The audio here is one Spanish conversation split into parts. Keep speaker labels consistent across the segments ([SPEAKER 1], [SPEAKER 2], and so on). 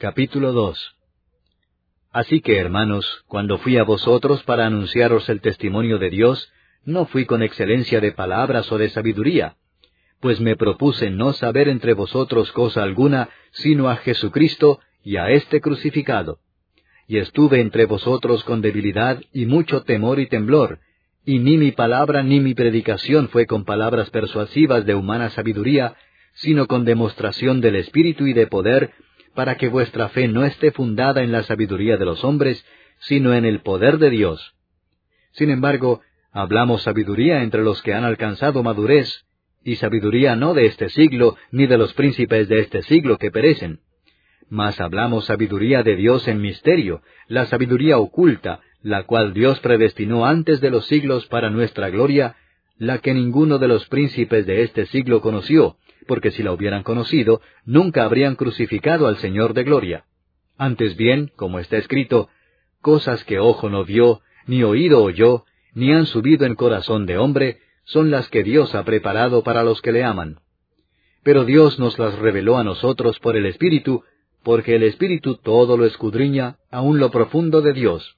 [SPEAKER 1] Capítulo 2. Así que, hermanos, cuando fui a vosotros para anunciaros el testimonio de Dios, no fui con excelencia de palabras o de sabiduría, pues me propuse no saber entre vosotros cosa alguna, sino a Jesucristo y a éste crucificado. Y estuve entre vosotros con debilidad y mucho temor y temblor, y ni mi palabra ni mi predicación fue con palabras persuasivas de humana sabiduría, sino con demostración del Espíritu y de poder, para que vuestra fe no esté fundada en la sabiduría de los hombres, sino en el poder de Dios. Sin embargo, hablamos sabiduría entre los que han alcanzado madurez, y sabiduría no de este siglo, ni de los príncipes de este siglo que perecen. Mas hablamos sabiduría de Dios en misterio, la sabiduría oculta, la cual Dios predestinó antes de los siglos para nuestra gloria, la que ninguno de los príncipes de este siglo conoció, porque si la hubieran conocido, nunca habrían crucificado al Señor de gloria. Antes bien, como está escrito, cosas que ojo no vio, ni oído oyó, ni han subido en corazón de hombre, son las que Dios ha preparado para los que le aman. Pero Dios nos las reveló a nosotros por el Espíritu, porque el Espíritu todo lo escudriña, aun lo profundo de Dios.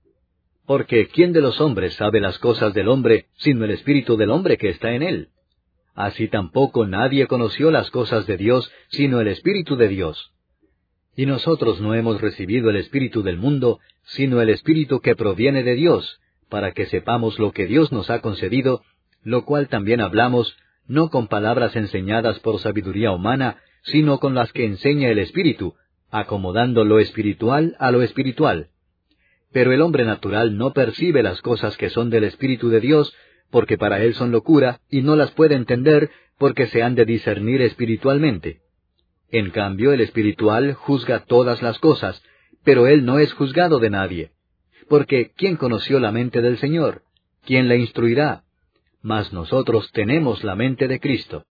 [SPEAKER 1] Porque ¿quién de los hombres sabe las cosas del hombre, sino el Espíritu del hombre que está en él? Así tampoco nadie conoció las cosas de Dios, sino el Espíritu de Dios. Y nosotros no hemos recibido el Espíritu del mundo, sino el Espíritu que proviene de Dios, para que sepamos lo que Dios nos ha concedido, lo cual también hablamos, no con palabras enseñadas por sabiduría humana, sino con las que enseña el Espíritu, acomodando lo espiritual a lo espiritual. Pero el hombre natural no percibe las cosas que son del Espíritu de Dios, porque para él son locura, y no las puede entender, porque se han de discernir espiritualmente. En cambio, el espiritual juzga todas las cosas, pero él no es juzgado de nadie. Porque ¿quién conoció la mente del Señor? ¿Quién la instruirá? Mas nosotros tenemos la mente de Cristo.